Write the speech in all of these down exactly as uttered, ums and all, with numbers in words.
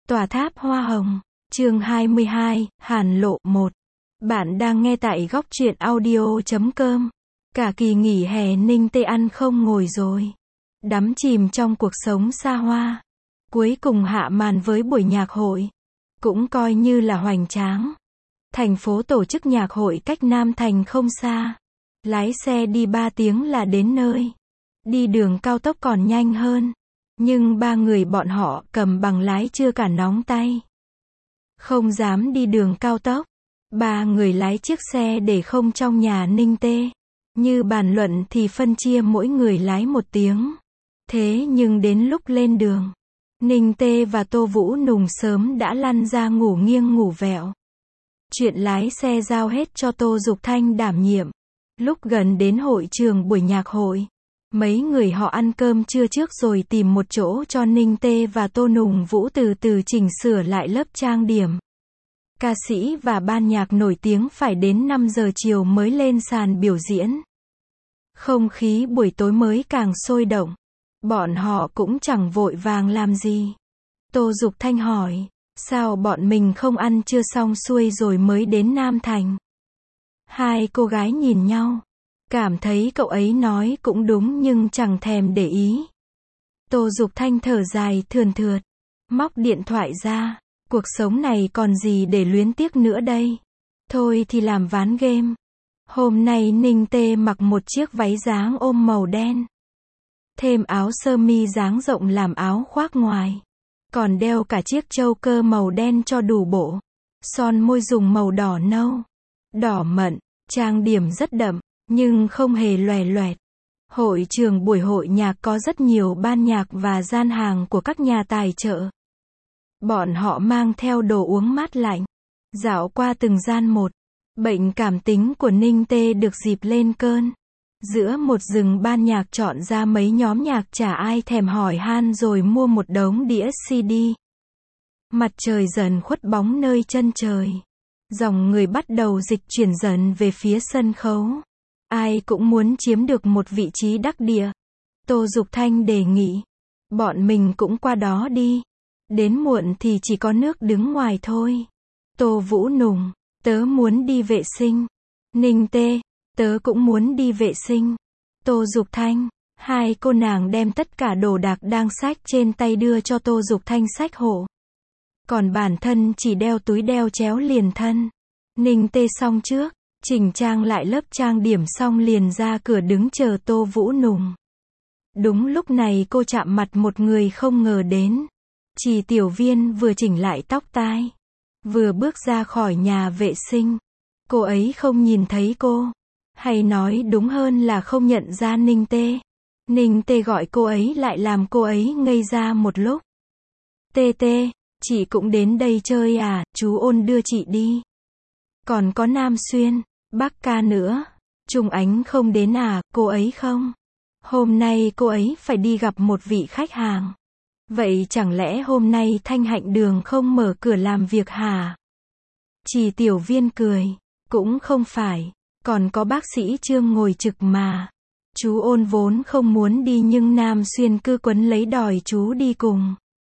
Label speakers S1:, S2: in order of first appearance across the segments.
S1: Tòa tháp hoa hồng, chương hai mươi hai, Hàn Lộ một. Bạn đang nghe tại góc truyện audio chấm com. Cả kỳ nghỉ hè Ninh Tê ăn không ngồi rồi. Đắm chìm trong cuộc sống xa hoa. Cuối cùng hạ màn với buổi nhạc hội. Cũng coi như là hoành tráng. Thành phố tổ chức nhạc hội cách Nam Thành không xa. Lái xe đi ba tiếng là đến nơi. Đi đường cao tốc còn nhanh hơn. Nhưng ba người bọn họ cầm bằng lái chưa cả nóng tay. Không dám đi đường cao tốc. Ba người lái chiếc xe để không trong nhà Ninh Tê. Như bàn luận thì phân chia mỗi người lái một tiếng. Thế nhưng đến lúc lên đường, Ninh Tê và Tô Vũ Nùng sớm đã lăn ra ngủ nghiêng ngủ vẹo. Chuyện lái xe giao hết cho Tô Dục Thanh đảm nhiệm. Lúc gần đến hội trường buổi nhạc hội, mấy người họ ăn cơm trưa trước rồi tìm một chỗ cho Ninh Tê và Tô Nùng Vũ từ từ chỉnh sửa lại lớp trang điểm. Ca sĩ và ban nhạc nổi tiếng phải đến năm giờ chiều mới lên sàn biểu diễn. Không khí buổi tối mới càng sôi động. Bọn họ cũng chẳng vội vàng làm gì. Tô Dục Thanh hỏi, sao bọn mình không ăn trưa xong xuôi rồi mới đến Nam Thành? Hai cô gái nhìn nhau. Cảm thấy cậu ấy nói cũng đúng nhưng chẳng thèm để ý. Tô Dục Thanh thở dài thườn thượt. Móc điện thoại ra. Cuộc sống này còn gì để luyến tiếc nữa đây. Thôi thì làm ván game. Hôm nay Ninh Tê mặc một chiếc váy dáng ôm màu đen. Thêm áo sơ mi dáng rộng làm áo khoác ngoài. Còn đeo cả chiếc châu cơ màu đen cho đủ bộ. Son môi dùng màu đỏ nâu. Đỏ mận. Trang điểm rất đậm. Nhưng không hề loè loẹt. Hội trường buổi hội nhạc có rất nhiều ban nhạc và gian hàng của các nhà tài trợ. Bọn họ mang theo đồ uống mát lạnh. Dạo qua từng gian một. Bệnh cảm tính của Ninh Tê được dịp lên cơn. Giữa một rừng ban nhạc chọn ra mấy nhóm nhạc chả ai thèm hỏi han rồi mua một đống đĩa xê đê. Mặt trời dần khuất bóng nơi chân trời. Dòng người bắt đầu dịch chuyển dần về phía sân khấu. Ai cũng muốn chiếm được một vị trí đắc địa. Tô Dục Thanh đề nghị. Bọn mình cũng qua đó đi. Đến muộn thì chỉ có nước đứng ngoài thôi. Tô Vũ Nùng. Tớ muốn đi vệ sinh. Ninh Tê. Tớ cũng muốn đi vệ sinh. Tô Dục Thanh. Hai cô nàng đem tất cả đồ đạc đang xách trên tay đưa cho Tô Dục Thanh xách hộ. Còn bản thân chỉ đeo túi đeo chéo liền thân. Ninh Tê xong trước. Chỉnh trang lại lớp trang điểm xong liền ra cửa đứng chờ Tô Vũ Nùng. Đúng lúc này cô chạm mặt một người không ngờ đến. Trì Tiểu Viên vừa chỉnh lại tóc tai. Vừa bước ra khỏi nhà vệ sinh. Cô ấy không nhìn thấy cô. Hay nói đúng hơn là không nhận ra Ninh Tê. Ninh Tê gọi cô ấy lại làm cô ấy ngây ra một lúc. Tê Tê, chị cũng đến đây chơi à, chú Ôn đưa chị đi. Còn có Nam Xuyên, Bắc Ca nữa. Trung Ánh không đến à, cô ấy không? Hôm nay cô ấy phải đi gặp một vị khách hàng. Vậy chẳng lẽ hôm nay Thanh Hạnh Đường không mở cửa làm việc hả? Trì Tiểu Viên cười. Cũng không phải. Còn có bác sĩ Trương ngồi trực mà. Chú Ôn vốn không muốn đi nhưng Nam Xuyên cứ quấn lấy đòi chú đi cùng.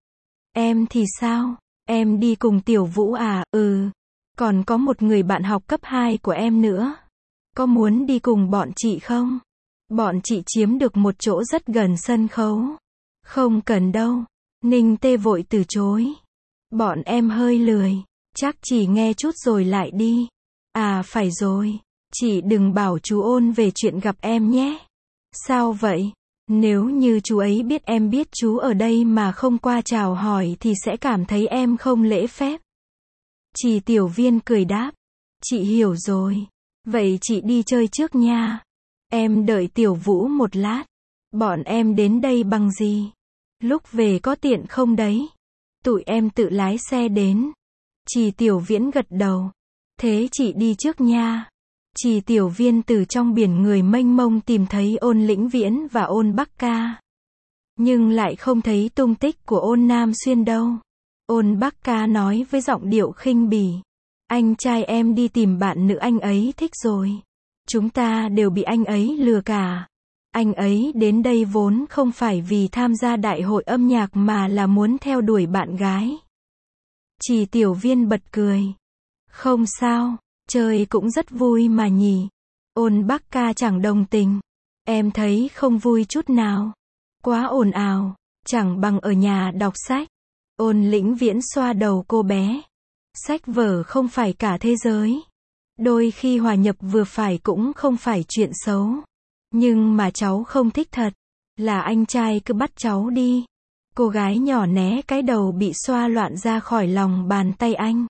S1: Em thì sao? Em đi cùng Tiểu Vũ à? Ừ. Còn có một người bạn học cấp hai của em nữa. Có muốn đi cùng bọn chị không? Bọn chị chiếm được một chỗ rất gần sân khấu. Không cần đâu. Ninh Tê vội từ chối. Bọn em hơi lười. Chắc chỉ nghe chút rồi lại đi. À phải rồi. Chị đừng bảo chú Ôn về chuyện gặp em nhé. Sao vậy? Nếu như chú ấy biết em biết chú ở đây mà không qua chào hỏi thì sẽ cảm thấy em không lễ phép. Trì Tiểu Viên cười đáp. Chị hiểu rồi. Vậy chị đi chơi trước nha. Em đợi Tiểu Vũ một lát. Bọn em đến đây bằng gì? Lúc về có tiện không đấy? Tụi em tự lái xe đến. Trì Tiểu Viễn gật đầu. Thế chị đi trước nha. Trì Tiểu Viên từ trong biển người mênh mông tìm thấy Ôn Lĩnh Viễn và Ôn Bắc Ca. Nhưng lại không thấy tung tích của Ôn Nam Xuyên đâu. Ôn Bắc Ca nói với giọng điệu khinh bỉ. Anh trai em đi tìm bạn nữ anh ấy thích rồi. Chúng ta đều bị anh ấy lừa cả. Anh ấy đến đây vốn không phải vì tham gia đại hội âm nhạc mà là muốn theo đuổi bạn gái. Chỉ Tiểu Viên bật cười. Không sao, chơi cũng rất vui mà nhỉ. Ôn Bắc Ca chẳng đồng tình. Em thấy không vui chút nào. Quá ồn ào, chẳng bằng ở nhà đọc sách. Ôn Lĩnh Viễn xoa đầu cô bé. Sách vở không phải cả thế giới. Đôi khi hòa nhập vừa phải cũng không phải chuyện xấu. Nhưng mà cháu không thích thật. Là anh trai cứ bắt cháu đi. Cô gái nhỏ né cái đầu bị xoa loạn ra khỏi lòng bàn tay anh.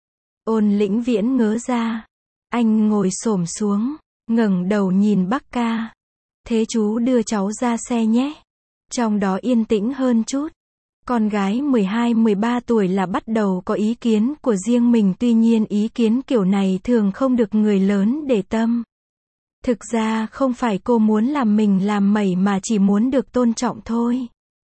S1: Ôn Lĩnh Viễn ngớ ra. Anh ngồi xổm xuống, ngẩng đầu nhìn Bắc Ca. Thế chú đưa cháu ra xe nhé. Trong đó yên tĩnh hơn chút. Con gái mười hai mười ba tuổi là bắt đầu có ý kiến của riêng mình, tuy nhiên ý kiến kiểu này thường không được người lớn để tâm. Thực ra không phải cô muốn làm mình làm mẩy mà chỉ muốn được tôn trọng thôi.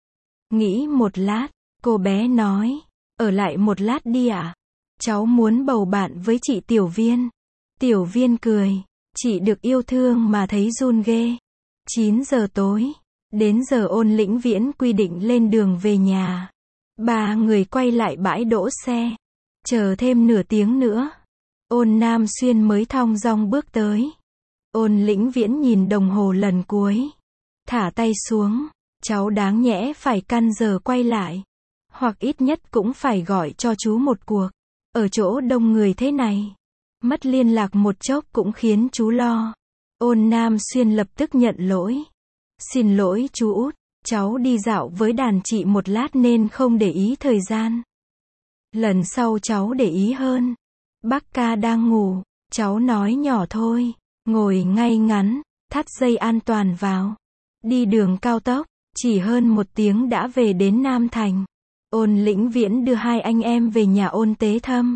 S1: Nghĩ một lát, cô bé nói, ở lại một lát đi ạ. Cháu muốn bầu bạn với chị Tiểu Viên. Tiểu Viên cười, chị được yêu thương mà thấy run ghê. chín giờ tối, đến giờ Ôn Lĩnh Viễn quy định lên đường về nhà. Ba người quay lại bãi đỗ xe. Chờ thêm nửa tiếng nữa. Ôn Nam Xuyên mới thong dong bước tới. Ôn Lĩnh Viễn nhìn đồng hồ lần cuối. Thả tay xuống. Cháu đáng nhẽ phải căn giờ quay lại. Hoặc ít nhất cũng phải gọi cho chú một cuộc. Ở chỗ đông người thế này. Mất liên lạc một chốc cũng khiến chú lo. Ôn Nam Xuyên lập tức nhận lỗi. Xin lỗi chú út, cháu đi dạo với đàn chị một lát nên không để ý thời gian. Lần sau cháu để ý hơn. Bắc Ca đang ngủ, cháu nói nhỏ thôi, ngồi ngay ngắn, thắt dây an toàn vào. Đi đường cao tốc, chỉ hơn một tiếng đã về đến Nam Thành. Ôn Lĩnh Viễn đưa hai anh em về nhà Ôn Tế Thâm.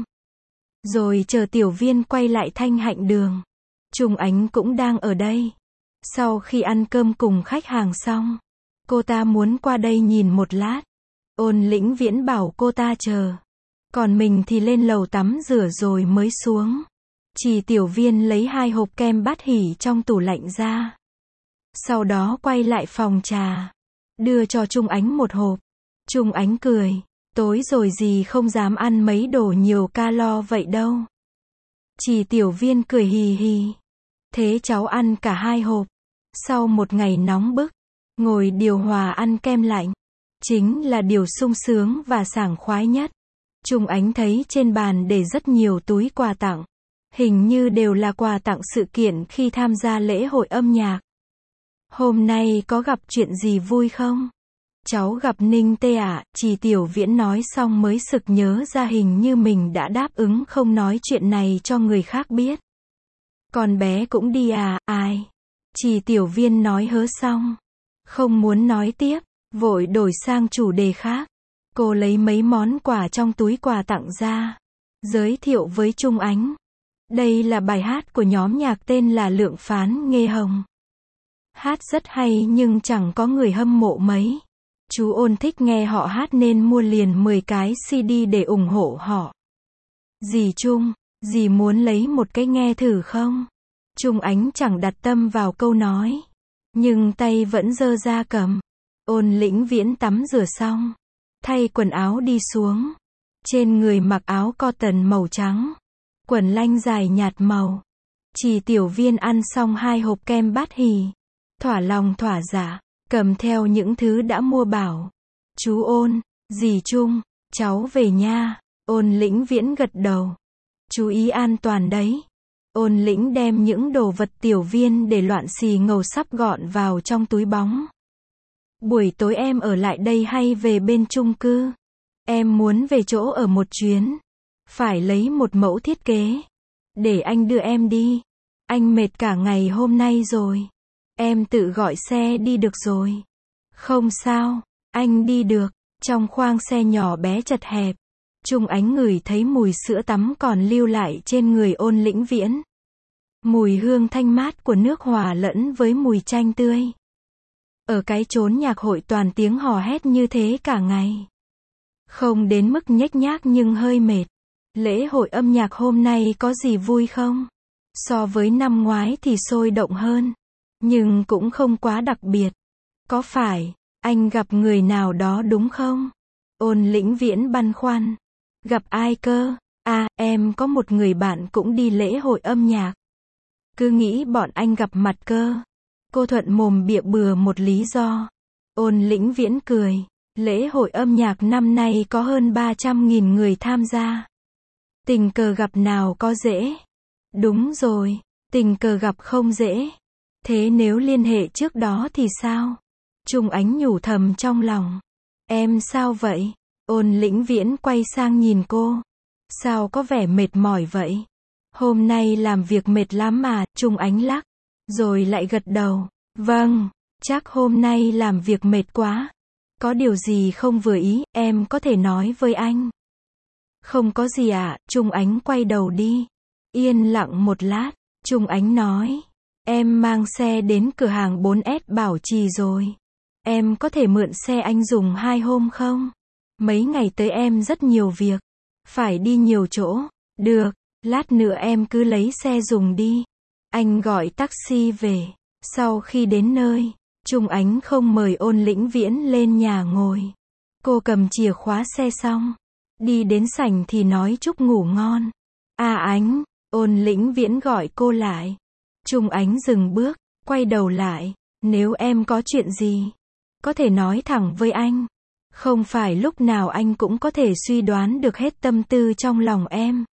S1: Rồi chờ Tiểu Viên quay lại Thanh Hạnh Đường. Trung Ánh cũng đang ở đây. Sau khi ăn cơm cùng khách hàng xong, cô ta muốn qua đây nhìn một lát. Ôn Lĩnh Viễn bảo cô ta chờ. Còn mình thì lên lầu tắm rửa rồi mới xuống. Chỉ Tiểu Viên lấy hai hộp kem bát hỉ trong tủ lạnh ra. Sau đó quay lại phòng trà. Đưa cho Trung Ánh một hộp. Trung Ánh cười. Tối rồi gì không dám ăn mấy đồ nhiều calo vậy đâu. Chỉ Tiểu Viên cười hì hì. Thế cháu ăn cả hai hộp. Sau một ngày nóng bức, ngồi điều hòa ăn kem lạnh, chính là điều sung sướng và sảng khoái nhất. Trung Ánh thấy trên bàn để rất nhiều túi quà tặng. Hình như đều là quà tặng sự kiện khi tham gia lễ hội âm nhạc. Hôm nay có gặp chuyện gì vui không? Cháu gặp Ninh Tê ạ, chỉ Tiểu Viễn nói xong mới sực nhớ ra hình như mình đã đáp ứng không nói chuyện này cho người khác biết. Con bé cũng đi à, ai? Chỉ Tiểu Viên nói hớ xong. Không muốn nói tiếp, vội đổi sang chủ đề khác. Cô lấy mấy món quà trong túi quà tặng ra. Giới thiệu với Trung Ánh. Đây là bài hát của nhóm nhạc tên là Lượng Phán Nghê Hồng. Hát rất hay nhưng chẳng có người hâm mộ mấy. Chú Ôn thích nghe họ hát nên mua liền mười cái xê đê để ủng hộ họ. Dì Trung, dì muốn lấy một cái nghe thử không? Trung Ánh chẳng đặt tâm vào câu nói. Nhưng tay vẫn giơ ra cầm. Ôn Lĩnh Viễn tắm rửa xong. Thay quần áo đi xuống. Trên người mặc áo cotton màu trắng. Quần lanh dài nhạt màu. Chỉ Tiểu Viên ăn xong hai hộp kem bát hì. Thỏa lòng thỏa dạ. Cầm theo những thứ đã mua bảo. Chú Ôn, dì Trung, cháu về nha. Ôn Lĩnh Viễn gật đầu. Chú ý an toàn đấy. Ôn Lĩnh đem những đồ vật Tiểu Viên để loạn xì ngầu sắp gọn vào trong túi bóng. Buổi tối em ở lại đây hay về bên chung cư? Em muốn về chỗ ở một chuyến. Phải lấy một mẫu thiết kế. Để anh đưa em đi. Anh mệt cả ngày hôm nay rồi. Em tự gọi xe đi được rồi. Không sao, anh đi được. Trong khoang xe nhỏ bé chật hẹp. Trung Ánh ngửi thấy mùi sữa tắm còn lưu lại trên người Ôn Lĩnh Viễn. Mùi hương thanh mát của nước hòa lẫn với mùi chanh tươi. Ở cái chốn nhạc hội toàn tiếng hò hét như thế cả ngày. Không đến mức nhếch nhác nhưng hơi mệt. Lễ hội âm nhạc hôm nay có gì vui không? So với năm ngoái thì sôi động hơn. Nhưng cũng không quá đặc biệt. Có phải, anh gặp người nào đó đúng không? Ôn Lĩnh Viễn băn khoăn. Gặp ai cơ? À, em có một người bạn cũng đi lễ hội âm nhạc. Cứ nghĩ bọn anh gặp mặt cơ. Cô thuận mồm bịa bừa một lý do. Ôn Lĩnh Viễn cười. Lễ hội âm nhạc năm nay có hơn ba trăm nghìn người tham gia. Tình cờ gặp nào có dễ. Đúng rồi, tình cờ gặp không dễ. Thế nếu liên hệ trước đó thì sao? Trung Ánh nhủ thầm trong lòng. Em sao vậy? Ôn Lĩnh Viễn quay sang nhìn cô. Sao có vẻ mệt mỏi vậy? Hôm nay làm việc mệt lắm mà, Trung Ánh lắc. Rồi lại gật đầu. Vâng, chắc hôm nay làm việc mệt quá. Có điều gì không vừa ý, em có thể nói với anh. Không có gì ạ, à, Trung Ánh quay đầu đi. Yên lặng một lát, Trung Ánh nói. Em mang xe đến cửa hàng bốn S Bảo Trì rồi. Em có thể mượn xe anh dùng hai hôm không? Mấy ngày tới em rất nhiều việc. Phải đi nhiều chỗ. Được, lát nữa em cứ lấy xe dùng đi. Anh gọi taxi về. Sau khi đến nơi, Trung Ánh không mời Ôn Lĩnh Viễn lên nhà ngồi. Cô cầm chìa khóa xe xong. Đi đến sảnh thì nói chúc ngủ ngon. À Ánh, Ôn Lĩnh Viễn gọi cô lại. Trung Ánh dừng bước, quay đầu lại. Nếu em có chuyện gì, có thể nói thẳng với anh. Không phải lúc nào anh cũng có thể suy đoán được hết tâm tư trong lòng em.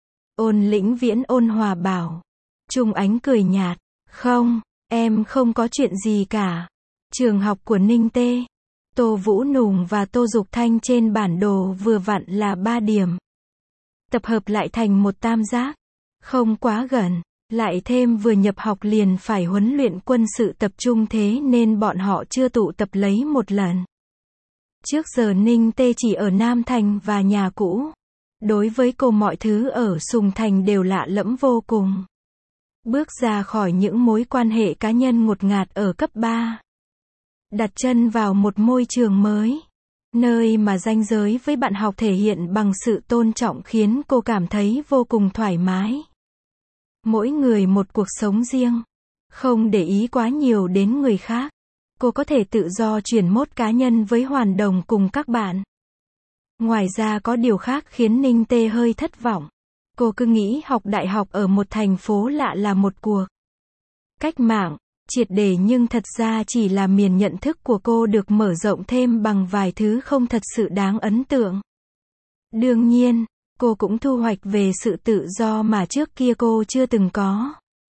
S1: Ôn Lĩnh Viễn ôn hòa bảo. Trung Ánh cười nhạt. Không, em không có chuyện gì cả. Trường học của Ninh Tê, Tô Vũ Nùng và Tô Dục Thanh trên bản đồ vừa vặn là ba điểm. Tập hợp lại thành một tam giác. Không quá gần. Lại thêm vừa nhập học liền phải huấn luyện quân sự tập trung thế nên bọn họ chưa tụ tập lấy một lần. Trước giờ Ninh Tê chỉ ở Nam Thành và nhà cũ. Đối với cô mọi thứ ở Sùng Thành đều lạ lẫm vô cùng. Bước ra khỏi những mối quan hệ cá nhân ngột ngạt ở cấp ba. Đặt chân vào một môi trường mới. Nơi mà ranh giới với bạn học thể hiện bằng sự tôn trọng khiến cô cảm thấy vô cùng thoải mái. Mỗi người một cuộc sống riêng. Không để ý quá nhiều đến người khác. Cô có thể tự do chuyển mốt cá nhân với Hoàn Đồng cùng các bạn. Ngoài ra có điều khác khiến Ninh Tê hơi thất vọng. Cô cứ nghĩ học đại học ở một thành phố lạ là một cuộc cách mạng triệt để, nhưng thật ra chỉ là miền nhận thức của cô được mở rộng thêm bằng vài thứ không thật sự đáng ấn tượng. Đương nhiên, cô cũng thu hoạch về sự tự do mà trước kia cô chưa từng có.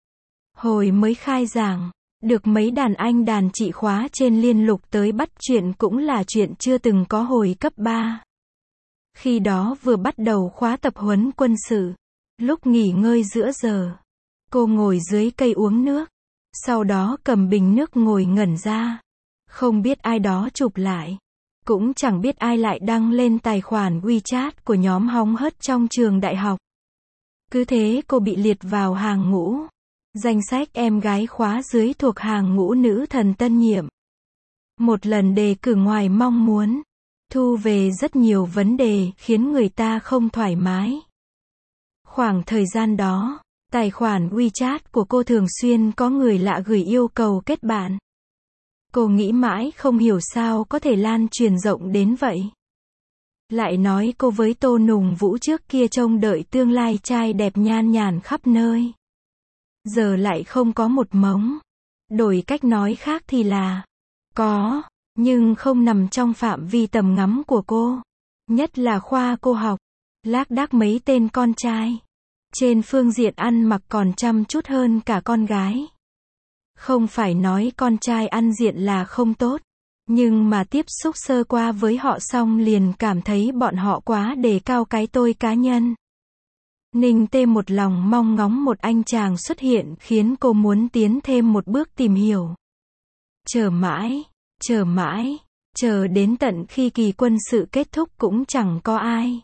S1: Hồi mới khai giảng, được mấy đàn anh đàn chị khóa trên liên lục tới bắt chuyện cũng là chuyện chưa từng có hồi cấp ba. Khi đó vừa bắt đầu khóa tập huấn quân sự. Lúc nghỉ ngơi giữa giờ, cô ngồi dưới cây uống nước. Sau đó cầm bình nước ngồi ngẩn ra. Không biết ai đó chụp lại. Cũng chẳng biết ai lại đăng lên tài khoản WeChat của nhóm hóng hớt trong trường đại học. Cứ thế cô bị liệt vào hàng ngũ. Danh sách em gái khóa dưới thuộc hàng ngũ nữ thần tân nhiệm. Một lần đề cử ngoài mong muốn. Thu về rất nhiều vấn đề khiến người ta không thoải mái. Khoảng thời gian đó, tài khoản WeChat của cô thường xuyên có người lạ gửi yêu cầu kết bạn. Cô nghĩ mãi không hiểu sao có thể lan truyền rộng đến vậy. Lại nói cô với Tô Nùng Vũ trước kia trông đợi tương lai trai đẹp nhan nhản khắp nơi. Giờ lại không có một mống. Đổi cách nói khác thì là có, nhưng không nằm trong phạm vi tầm ngắm của cô. Nhất là khoa cô học, lác đác mấy tên con trai. Trên phương diện ăn mặc còn chăm chút hơn cả con gái. Không phải nói con trai ăn diện là không tốt, nhưng mà tiếp xúc sơ qua với họ xong liền cảm thấy bọn họ quá đề cao cái tôi cá nhân. Ninh Tê một lòng mong ngóng một anh chàng xuất hiện khiến cô muốn tiến thêm một bước tìm hiểu. Chờ mãi, chờ mãi, chờ đến tận khi kỳ quân sự kết thúc cũng chẳng có ai.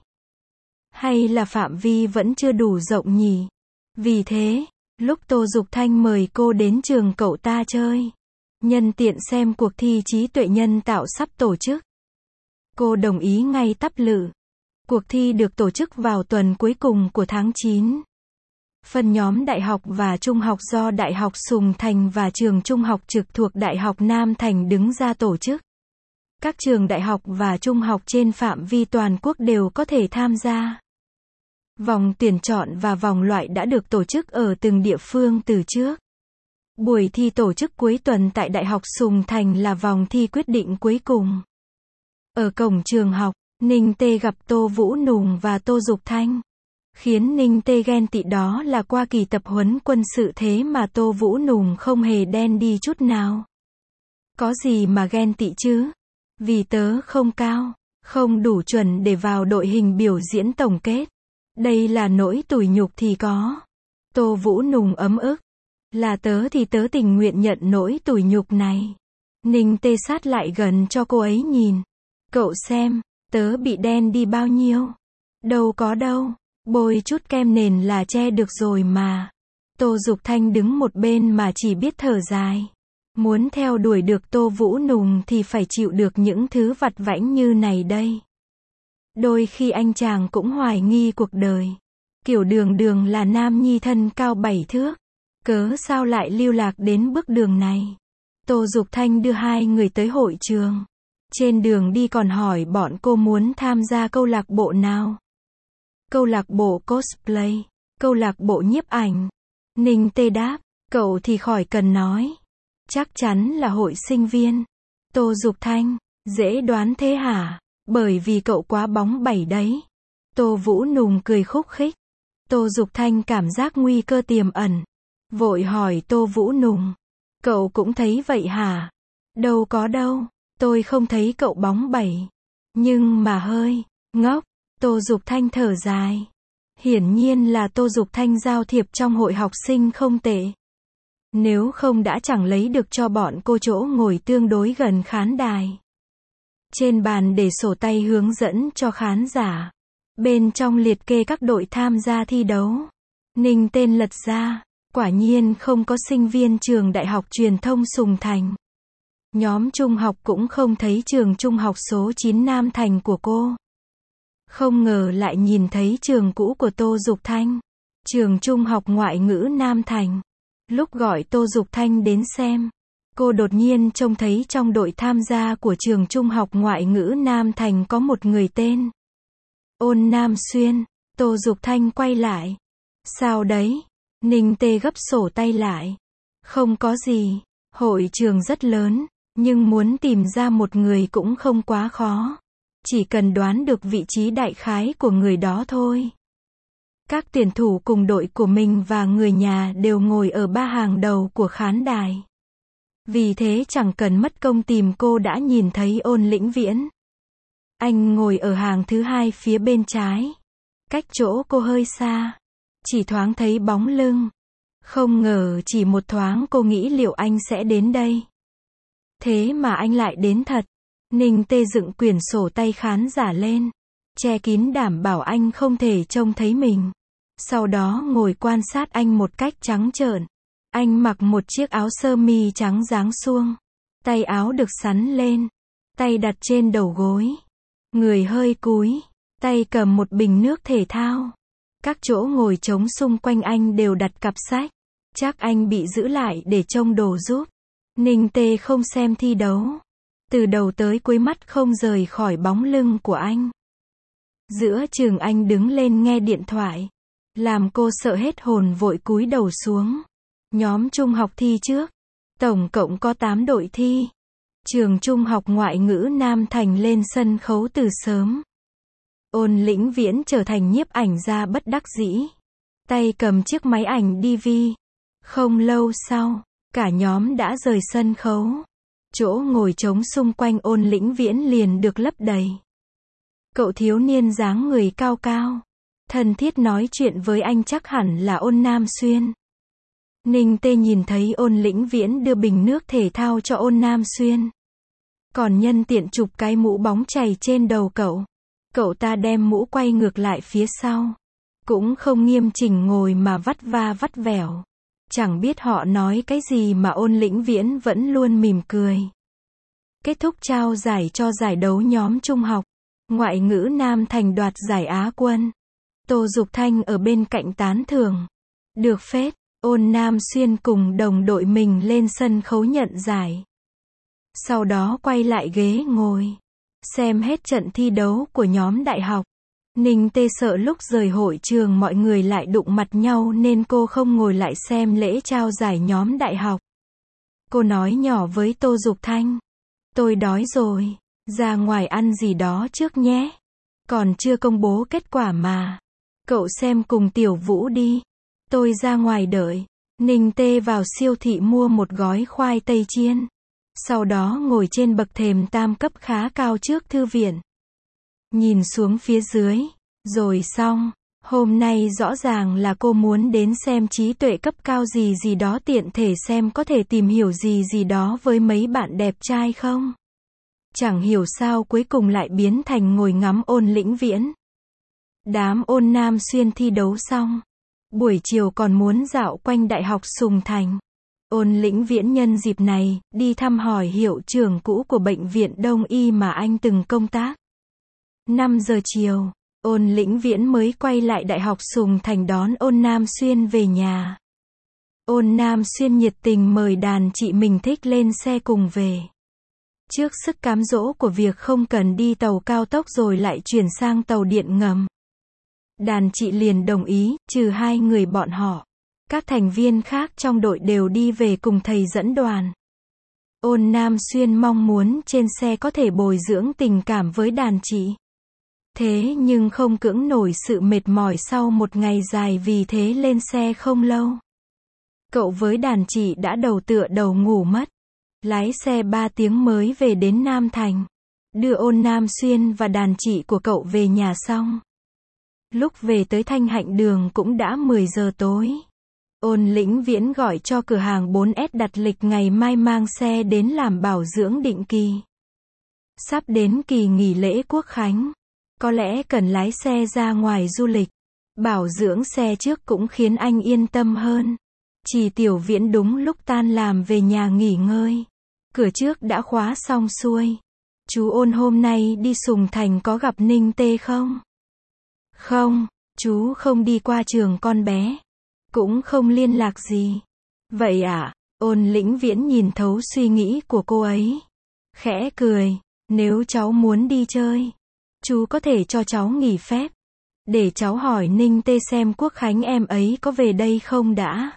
S1: Hay là phạm vi vẫn chưa đủ rộng nhỉ? Vì thế, lúc Tô Dục Thanh mời cô đến trường cậu ta chơi, nhân tiện xem cuộc thi trí tuệ nhân tạo sắp tổ chức, cô đồng ý ngay tắp lự. Cuộc thi được tổ chức vào tuần cuối cùng của tháng chín. Phân nhóm đại học và trung học do Đại học Sùng Thành và trường trung học trực thuộc Đại học Nam Thành đứng ra tổ chức. Các trường đại học và trung học trên phạm vi toàn quốc đều có thể tham gia. Vòng tuyển chọn và vòng loại đã được tổ chức ở từng địa phương từ trước. Buổi thi tổ chức cuối tuần tại Đại học Sùng Thành là vòng thi quyết định cuối cùng. Ở cổng trường học, Ninh Tê gặp Tô Vũ Nùng và Tô Dục Thanh. Khiến Ninh Tê ghen tị đó là qua kỳ tập huấn quân sự thế mà Tô Vũ Nùng không hề đen đi chút nào. Có gì mà ghen tị chứ? Vì tớ không cao, không đủ chuẩn để vào đội hình biểu diễn tổng kết. Đây là nỗi tủi nhục thì có. Tô Vũ Nùng ấm ức. Là tớ thì tớ tình nguyện nhận nỗi tủi nhục này. Ninh Tê sát lại gần cho cô ấy nhìn. Cậu xem, tớ bị đen đi bao nhiêu. Đâu có đâu, bôi chút kem nền là che được rồi mà. Tô Dục Thanh đứng một bên mà chỉ biết thở dài. Muốn theo đuổi được Tô Vũ Nùng thì phải chịu được những thứ vặt vãnh như này đây. Đôi khi anh chàng cũng hoài nghi cuộc đời. Kiểu Đường Đường là nam nhi thân cao bảy thước. Cớ sao lại lưu lạc đến bước đường này? Tô Dục Thanh đưa hai người tới hội trường. Trên đường đi còn hỏi bọn cô muốn tham gia câu lạc bộ nào. Câu lạc bộ cosplay, câu lạc bộ nhiếp ảnh. Ninh Tê đáp, cậu thì khỏi cần nói. Chắc chắn là hội sinh viên. Tô Dục Thanh, dễ đoán thế hả? Bởi vì cậu quá bóng bẩy đấy. Tô Vũ Nùng cười khúc khích. Tô Dục Thanh cảm giác nguy cơ tiềm ẩn. Vội hỏi Tô Vũ Nùng. Cậu cũng thấy vậy hả? Đâu có đâu, tôi không thấy cậu bóng bẩy. Nhưng mà hơi ngốc. Tô Dục Thanh thở dài. Hiển nhiên là Tô Dục Thanh giao thiệp trong hội học sinh không tệ. Nếu không đã chẳng lấy được cho bọn cô chỗ ngồi tương đối gần khán đài. Trên bàn để sổ tay hướng dẫn cho khán giả. Bên trong liệt kê các đội tham gia thi đấu. Ninh tên lật ra. Quả nhiên không có sinh viên trường Đại học Truyền thông Sùng Thành. Nhóm trung học cũng không thấy trường trung học số chín Nam Thành của cô. Không ngờ lại nhìn thấy trường cũ của Tô Dục Thanh. Trường trung học ngoại ngữ Nam Thành. Lúc gọi Tô Dục Thanh đến xem, cô đột nhiên trông thấy trong đội tham gia của trường trung học ngoại ngữ Nam Thành có một người tên Ôn Nam Xuyên. Tô Dục Thanh quay lại. Sao đấy? Ninh Tê gấp sổ tay lại. Không có gì, hội trường rất lớn, nhưng muốn tìm ra một người cũng không quá khó. Chỉ cần đoán được vị trí đại khái của người đó thôi. Các tuyển thủ cùng đội của mình và người nhà đều ngồi ở ba hàng đầu của khán đài. Vì thế chẳng cần mất công tìm cô đã nhìn thấy Ôn Lĩnh Viễn. Anh ngồi ở hàng thứ hai phía bên trái. Cách chỗ cô hơi xa. Chỉ thoáng thấy bóng lưng. Không ngờ chỉ một thoáng cô nghĩ liệu anh sẽ đến đây. Thế mà anh lại đến thật. Ninh Tê dựng quyển sổ tay khán giả lên. Che kín đảm bảo anh không thể trông thấy mình. Sau đó ngồi quan sát anh một cách trắng trợn. Anh mặc một chiếc áo sơ mi trắng dáng suông. Tay áo được xắn lên. Tay đặt trên đầu gối. Người hơi cúi. Tay cầm một bình nước thể thao. Các chỗ ngồi trống xung quanh anh đều đặt cặp sách. Chắc anh bị giữ lại để trông đồ giúp. Ninh Tê không xem thi đấu. Từ đầu tới cuối mắt không rời khỏi bóng lưng của anh. Giữa chừng anh đứng lên nghe điện thoại. Làm cô sợ hết hồn vội cúi đầu xuống. Nhóm trung học thi trước. Tổng cộng có tám đội thi. Trường trung học ngoại ngữ Nam Thành lên sân khấu từ sớm. Ôn Lĩnh Viễn trở thành nhiếp ảnh gia bất đắc dĩ. Tay cầm chiếc máy ảnh đê vê. Không lâu sau, cả nhóm đã rời sân khấu. Chỗ ngồi trống xung quanh Ôn Lĩnh Viễn liền được lấp đầy. Cậu thiếu niên dáng người cao cao. Thân thiết nói chuyện với anh chắc hẳn là Ôn Nam Xuyên. Ninh Tê nhìn thấy Ôn Lĩnh Viễn đưa bình nước thể thao cho Ôn Nam Xuyên. Còn nhân tiện chụp cái mũ bóng chày trên đầu cậu. Cậu ta đem mũ quay ngược lại phía sau. Cũng không nghiêm chỉnh ngồi mà vắt va vắt vẻo. Chẳng biết họ nói cái gì mà Ôn Lĩnh Viễn vẫn luôn mỉm cười. Kết thúc trao giải cho giải đấu nhóm trung học. Ngoại ngữ Nam Thành đoạt giải Á quân. Tô Dục Thanh ở bên cạnh tán thưởng. Được phết, Ôn Nam Xuyên cùng đồng đội mình lên sân khấu nhận giải. Sau đó quay lại ghế ngồi. Xem hết trận thi đấu của nhóm đại học. Ninh Tê sợ lúc rời hội trường mọi người lại đụng mặt nhau nên cô không ngồi lại xem lễ trao giải nhóm đại học. Cô nói nhỏ với Tô Dục Thanh. Tôi đói rồi. Ra ngoài ăn gì đó trước nhé. Còn chưa công bố kết quả mà. Cậu xem cùng Tiểu Vũ đi. Tôi ra ngoài đợi. Ninh Tê vào siêu thị mua một gói khoai tây chiên. Sau đó ngồi trên bậc thềm tam cấp khá cao trước thư viện. Nhìn xuống phía dưới. Rồi xong. Hôm nay rõ ràng là cô muốn đến xem trí tuệ cấp cao gì gì đó tiện thể xem có thể tìm hiểu gì gì đó với mấy bạn đẹp trai không. Chẳng hiểu sao cuối cùng lại biến thành ngồi ngắm Ôn Lĩnh Viễn. Đám Ôn Nam Xuyên thi đấu xong. Buổi chiều còn muốn dạo quanh Đại học Sùng Thành. Ôn Lĩnh Viễn nhân dịp này, đi thăm hỏi hiệu trưởng cũ của bệnh viện Đông Y mà anh từng công tác. năm giờ chiều, Ôn Lĩnh Viễn mới quay lại Đại học Sùng Thành đón Ôn Nam Xuyên về nhà. Ôn Nam Xuyên nhiệt tình mời đàn chị mình thích lên xe cùng về. Trước sức cám dỗ của việc không cần đi tàu cao tốc rồi lại chuyển sang tàu điện ngầm. Đàn chị liền đồng ý, trừ hai người bọn họ. Các thành viên khác trong đội đều đi về cùng thầy dẫn đoàn. Ôn Nam Xuyên mong muốn trên xe có thể bồi dưỡng tình cảm với đàn chị. Thế nhưng không cưỡng nổi sự mệt mỏi sau một ngày dài vì thế lên xe không lâu. Cậu với đàn chị đã đầu tựa đầu ngủ mất. Lái xe ba tiếng mới về đến Nam Thành. Đưa Ôn Nam Xuyên và đàn chị của cậu về nhà xong. Lúc về tới Thanh Hạnh Đường cũng đã mười giờ tối. Ôn Lĩnh Viễn gọi cho cửa hàng bốn S đặt lịch ngày mai mang xe đến làm bảo dưỡng định kỳ. Sắp đến kỳ nghỉ lễ Quốc Khánh. Có lẽ cần lái xe ra ngoài du lịch. Bảo dưỡng xe trước cũng khiến anh yên tâm hơn. Chỉ Tiểu Viễn đúng lúc tan làm về nhà nghỉ ngơi. Cửa trước đã khóa xong xuôi. Chú Ôn hôm nay đi Sùng Thành có gặp Ninh Tê không? Không, chú không đi qua trường con bé. Cũng không liên lạc gì. Vậy à? Ôn Lĩnh Viễn nhìn thấu suy nghĩ của cô ấy. Khẽ cười. Nếu cháu muốn đi chơi, chú có thể cho cháu nghỉ phép. Để cháu hỏi Ninh Tê xem Quốc Khánh em ấy có về đây không đã.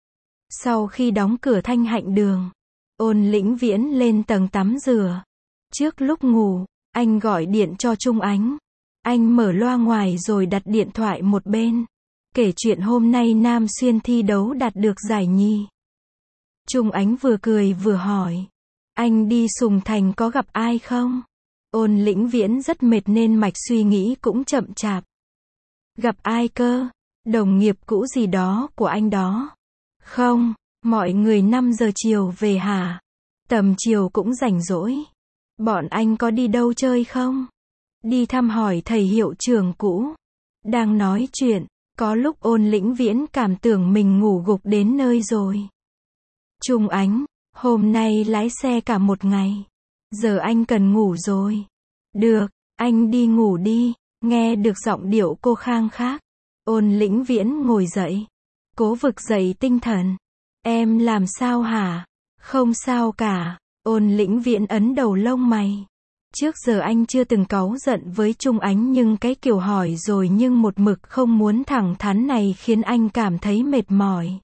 S1: Sau khi đóng cửa Thanh Hạnh Đường, Ôn Lĩnh Viễn lên tầng tắm rửa. Trước lúc ngủ, anh gọi điện cho Trung Ánh. Anh mở loa ngoài rồi đặt điện thoại một bên. Kể chuyện hôm nay Nam Xuyên thi đấu đạt được giải nhì. Trung Ánh vừa cười vừa hỏi. Anh đi Sùng Thành có gặp ai không? Ôn Lĩnh Viễn rất mệt nên mạch suy nghĩ cũng chậm chạp. Gặp ai cơ? Đồng nghiệp cũ gì đó của anh đó. Không, mọi người năm giờ chiều về hả? Tầm chiều cũng rảnh rỗi. Bọn anh có đi đâu chơi không? Đi thăm hỏi thầy hiệu trưởng cũ. Đang nói chuyện, có lúc Ôn Lĩnh Viễn cảm tưởng mình ngủ gục đến nơi rồi. Trung Ánh, hôm nay lái xe cả một ngày. Giờ anh cần ngủ rồi. Được, anh đi ngủ đi. Nghe được giọng điệu cô khang khác. Ôn Lĩnh Viễn ngồi dậy. Cố vực dậy tinh thần. Em làm sao hả? Không sao cả. Ôn Lĩnh Viễn ấn đầu lông mày. Trước giờ anh chưa từng cáu giận với Trung Ánh nhưng cái kiểu hỏi rồi nhưng một mực không muốn thẳng thắn này khiến anh cảm thấy mệt mỏi.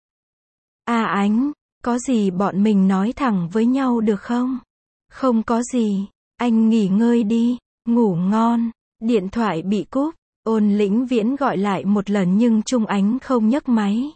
S1: À Ánh, có gì bọn mình nói thẳng với nhau được không? Không có gì, anh nghỉ ngơi đi, ngủ ngon. Điện thoại bị cúp, Ôn Lĩnh Viễn gọi lại một lần nhưng Trung Ánh không nhấc máy.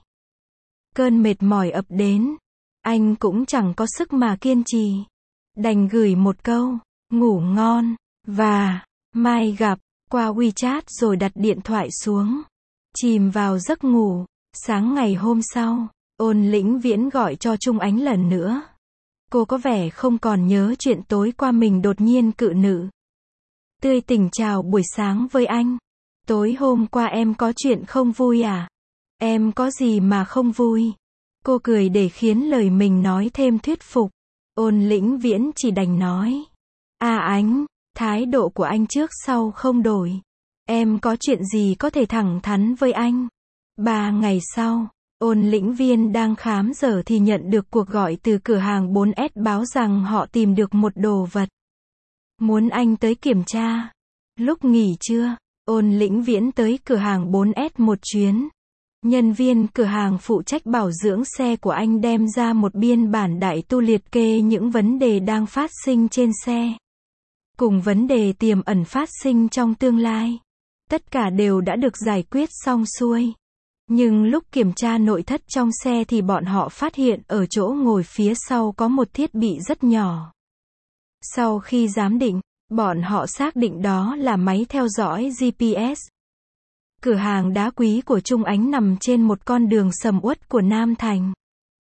S1: Cơn mệt mỏi ập đến, anh cũng chẳng có sức mà kiên trì. Đành gửi một câu, ngủ ngon, và, mai gặp, qua WeChat rồi đặt điện thoại xuống. Chìm vào giấc ngủ, sáng ngày hôm sau, Ôn Lĩnh Viễn gọi cho Trung Ánh lần nữa. Cô có vẻ không còn nhớ chuyện tối qua mình đột nhiên cự nữ. Tươi tỉnh chào buổi sáng với anh. Tối hôm qua em có chuyện không vui à? Em có gì mà không vui? Cô cười để khiến lời mình nói thêm thuyết phục. Ôn Lĩnh Viễn chỉ đành nói. À Ánh, thái độ của anh trước sau không đổi. Em có chuyện gì có thể thẳng thắn với anh. Ba ngày sau, Ôn lĩnh viên đang khám giờ thì nhận được cuộc gọi từ cửa hàng bốn S báo rằng họ tìm được một đồ vật. Muốn anh tới kiểm tra. Lúc nghỉ trưa, Ôn lĩnh viễn tới cửa hàng bốn S một chuyến. Nhân viên cửa hàng phụ trách bảo dưỡng xe của anh đem ra một biên bản đại tu liệt kê những vấn đề đang phát sinh trên xe. Cùng vấn đề tiềm ẩn phát sinh trong tương lai. Tất cả đều đã được giải quyết xong xuôi. Nhưng lúc kiểm tra nội thất trong xe thì bọn họ phát hiện ở chỗ ngồi phía sau có một thiết bị rất nhỏ. Sau khi giám định, bọn họ xác định đó là máy theo dõi G P S. Cửa hàng đá quý của Trung Ánh nằm trên một con đường sầm uất của Nam Thành.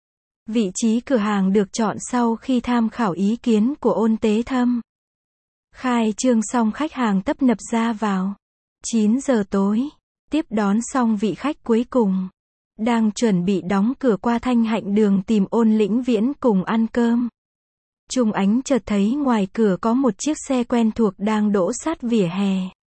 S1: Vị trí cửa hàng được chọn sau khi tham khảo ý kiến của Ôn Tế Thâm. Khai trương xong khách hàng tấp nập ra vào. chín giờ tối, tiếp đón xong vị khách cuối cùng. Đang chuẩn bị đóng cửa qua Thanh Hạnh Đường tìm Ôn lĩnh viễn cùng ăn cơm. Trung Ánh chợt thấy ngoài cửa có một chiếc xe quen thuộc đang đỗ sát vỉa hè.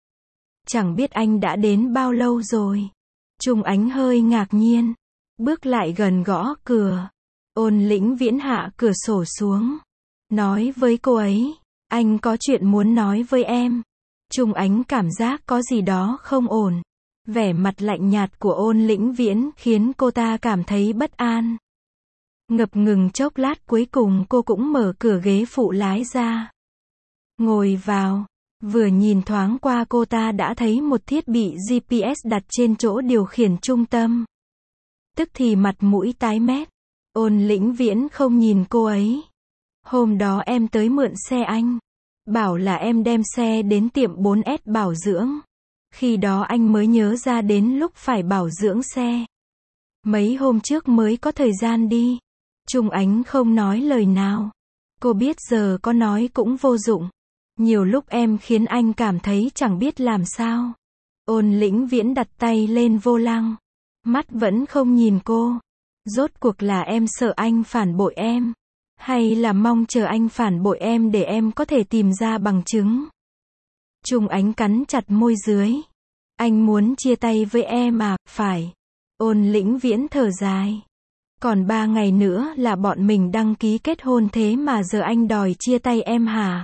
S1: Chẳng biết anh đã đến bao lâu rồi. Trung Ánh hơi ngạc nhiên. Bước lại gần gõ cửa. Ôn lĩnh viễn hạ cửa sổ xuống. Nói với cô ấy. Anh có chuyện muốn nói với em. Trung Ánh cảm giác có gì đó không ổn. Vẻ mặt lạnh nhạt của Ôn lĩnh viễn khiến cô ta cảm thấy bất an. Ngập ngừng chốc lát cuối cùng cô cũng mở cửa ghế phụ lái ra. Ngồi vào. Vừa nhìn thoáng qua cô ta đã thấy một thiết bị G P S đặt trên chỗ điều khiển trung tâm. Tức thì mặt mũi tái mét. Ôn lĩnh viễn không nhìn cô ấy. Hôm đó em tới mượn xe anh. Bảo là em đem xe đến tiệm bốn S bảo dưỡng. Khi đó anh mới nhớ ra đến lúc phải bảo dưỡng xe. Mấy hôm trước mới có thời gian đi. Trung Ánh không nói lời nào. Cô biết giờ có nói cũng vô dụng. Nhiều lúc em khiến anh cảm thấy chẳng biết làm sao. Ôn lĩnh viễn đặt tay lên vô lăng. Mắt vẫn không nhìn cô. Rốt cuộc là em sợ anh phản bội em. Hay là mong chờ anh phản bội em để em có thể tìm ra bằng chứng. Trung Ánh cắn chặt môi dưới. Anh muốn chia tay với em à, phải. Ôn lĩnh viễn thở dài. Còn ba ngày nữa là bọn mình đăng ký kết hôn thế mà giờ anh đòi chia tay em hả?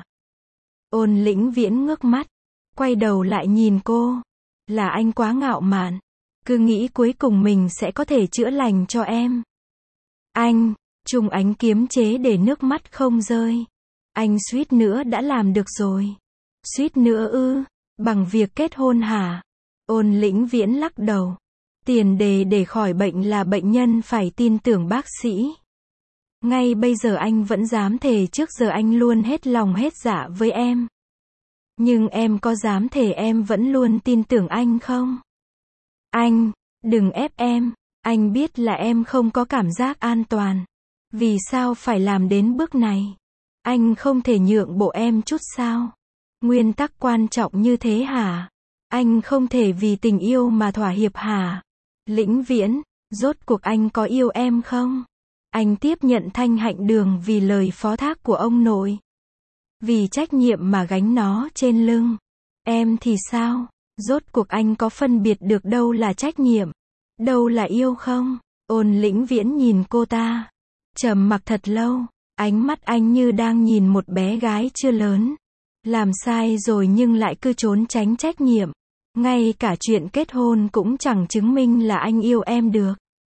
S1: Ôn lĩnh viễn ngước mắt. Quay đầu lại nhìn cô. Là anh quá ngạo mạn. Cứ nghĩ cuối cùng mình sẽ có thể chữa lành cho em. Anh, Trung Ánh kiềm chế để nước mắt không rơi. Anh suýt nữa đã làm được rồi. Suýt nữa ư, bằng việc kết hôn hả? Ôn lĩnh viễn lắc đầu. Tiền đề để khỏi bệnh là bệnh nhân phải tin tưởng bác sĩ. Ngay bây giờ anh vẫn dám thề trước giờ anh luôn hết lòng hết dạ với em. Nhưng em có dám thề em vẫn luôn tin tưởng anh không? Anh, đừng ép em. Anh biết là em không có cảm giác an toàn. Vì sao phải làm đến bước này? Anh không thể nhượng bộ em chút sao? Nguyên tắc quan trọng như thế hả? Anh không thể vì tình yêu mà thỏa hiệp hả? Lĩnh viễn, rốt cuộc anh có yêu em không? Anh tiếp nhận Thanh Hạnh Đường vì lời phó thác của ông nội. Vì trách nhiệm mà gánh nó trên lưng. Em thì sao? Rốt cuộc anh có phân biệt được đâu là trách nhiệm, đâu là yêu không? Ôn lĩnh viễn nhìn cô ta. Trầm mặc thật lâu. Ánh mắt anh như đang nhìn một bé gái chưa lớn. Làm sai rồi nhưng lại cứ trốn tránh trách nhiệm. Ngay cả chuyện kết hôn cũng chẳng chứng minh là anh yêu em được.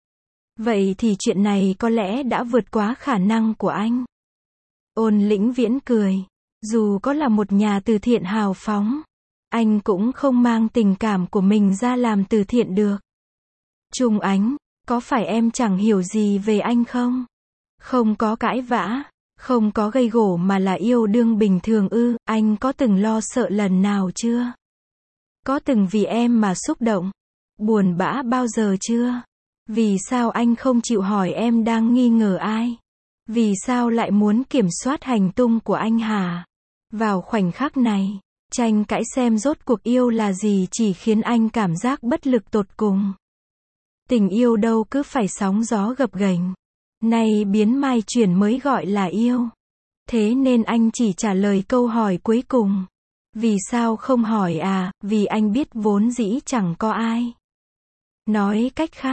S1: Vậy thì chuyện này có lẽ đã vượt quá khả năng của anh. Ôn lĩnh viễn cười. Dù có là một nhà từ thiện hào phóng, anh cũng không mang tình cảm của mình ra làm từ thiện được. Trung Ánh, có phải em chẳng hiểu gì về anh không? Không có cãi vã, không có gây gổ mà là yêu đương bình thường ư? Anh có từng lo sợ lần nào chưa? Có từng vì em mà xúc động, buồn bã bao giờ chưa? Vì sao anh không chịu hỏi em đang nghi ngờ ai? Vì sao lại muốn kiểm soát hành tung của anh hả? Vào khoảnh khắc này, tranh cãi xem rốt cuộc yêu là gì chỉ khiến anh cảm giác bất lực tột cùng. Tình yêu đâu cứ phải sóng gió gập ghềnh. Nay biến mai chuyển mới gọi là yêu. Thế nên anh chỉ trả lời câu hỏi cuối cùng. Vì sao không hỏi à? Vì anh biết vốn dĩ chẳng có ai. Nói cách khác,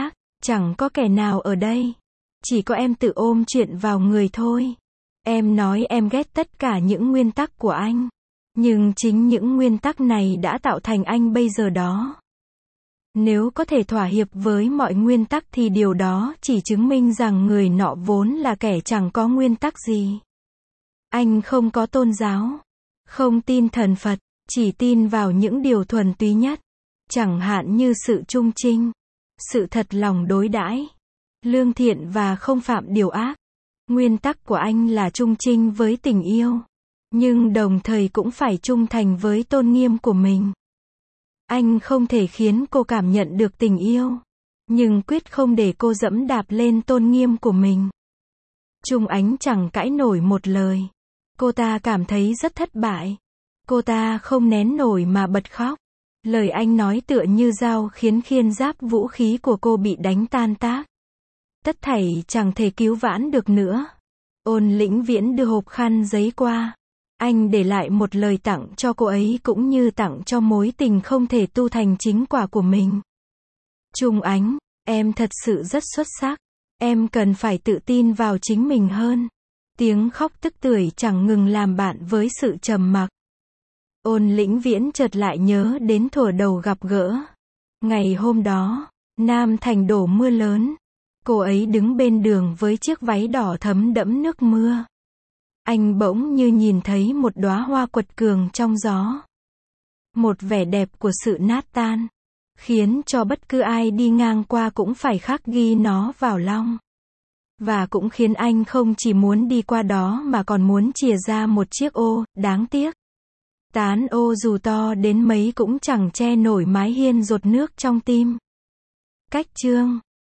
S1: Chẳng có kẻ nào ở đây. Chỉ có em tự ôm chuyện vào người thôi. Em nói em ghét tất cả những nguyên tắc của anh. Nhưng chính những nguyên tắc này đã tạo thành anh bây giờ đó. Nếu có thể thỏa hiệp với mọi nguyên tắc thì điều đó chỉ chứng minh rằng người nọ vốn là kẻ chẳng có nguyên tắc gì. Anh không có tôn giáo, không tin thần Phật, chỉ tin vào những điều thuần túy nhất. Chẳng hạn như sự trung trinh, sự thật lòng đối đãi, lương thiện và không phạm điều ác. Nguyên tắc của anh là trung trinh với tình yêu, nhưng đồng thời cũng phải trung thành với tôn nghiêm của mình. Anh không thể khiến cô cảm nhận được tình yêu, nhưng quyết không để cô dẫm đạp lên tôn nghiêm của mình. Trung Ánh chẳng cãi nổi một lời. Cô ta cảm thấy rất thất bại. Cô ta không nén nổi mà bật khóc. Lời anh nói tựa như dao khiến khiên giáp vũ khí của cô bị đánh tan tác. Tất thảy chẳng thể cứu vãn được nữa. Ôn Lĩnh Viễn đưa hộp khăn giấy qua. Anh để lại một lời tặng cho cô ấy cũng như tặng cho mối tình không thể tu thành chính quả của mình. Trung Ánh, em thật sự rất xuất sắc. Em cần phải tự tin vào chính mình hơn. Tiếng khóc tức tưởi chẳng ngừng làm bạn với sự trầm mặc. Ôn Lĩnh Viễn chợt lại nhớ đến thuở đầu gặp gỡ. Ngày hôm đó, Nam Thành đổ mưa lớn. Cô ấy đứng bên đường với chiếc váy đỏ thấm đẫm nước mưa. Anh bỗng như nhìn thấy một đóa hoa quật cường trong gió. Một vẻ đẹp của sự nát tan, khiến cho bất cứ ai đi ngang qua cũng phải khắc ghi nó vào lòng. Và cũng khiến anh không chỉ muốn đi qua đó mà còn muốn chìa ra một chiếc ô, đáng tiếc. Tán ô dù to đến mấy cũng chẳng che nổi mái hiên dột nước trong tim. Cách chương